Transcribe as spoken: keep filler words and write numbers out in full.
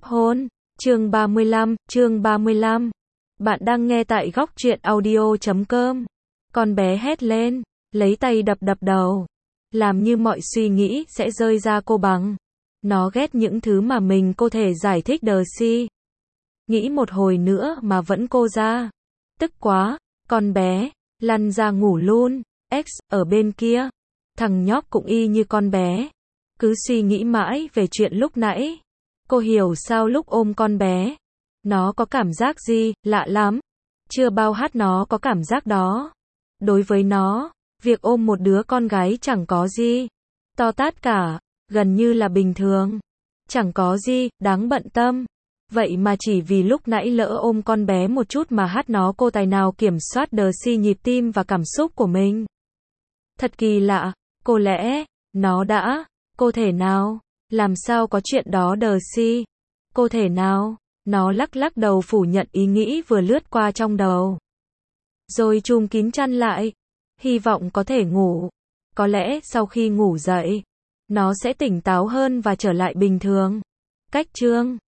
hôn. Chương ba mươi lăm, chương ba mươi lăm. Bạn đang nghe tại góc truyện audio chấm com. Con bé hét lên, lấy tay đập đập đầu, làm như mọi suy nghĩ sẽ rơi ra cô bằng. Nó ghét những thứ mà mình cô thể giải thích đờ si. Nghĩ một hồi nữa mà vẫn cô ra. Tức quá, con bé, lăn ra ngủ luôn. X, ở bên kia, thằng nhóc cũng y như con bé. Cứ suy nghĩ mãi về chuyện lúc nãy. Cô hiểu sao lúc ôm con bé, nó có cảm giác gì, lạ lắm. Chưa bao hát nó có cảm giác đó. Đối với nó, việc ôm một đứa con gái chẳng có gì to tát cả, gần như là bình thường. Chẳng có gì đáng bận tâm. Vậy mà chỉ vì lúc nãy lỡ ôm con bé một chút mà hát nó cô tài nào kiểm soát đờ si nhịp tim và cảm xúc của mình. Thật kỳ lạ, cô lẽ, nó đã, cô thể nào, làm sao có chuyện đó đờ si, cô thể nào, nó lắc lắc đầu phủ nhận ý nghĩ vừa lướt qua trong đầu. Rồi chùm kín chăn lại, hy vọng có thể ngủ, có lẽ sau khi ngủ dậy, nó sẽ tỉnh táo hơn và trở lại bình thường. Cách chương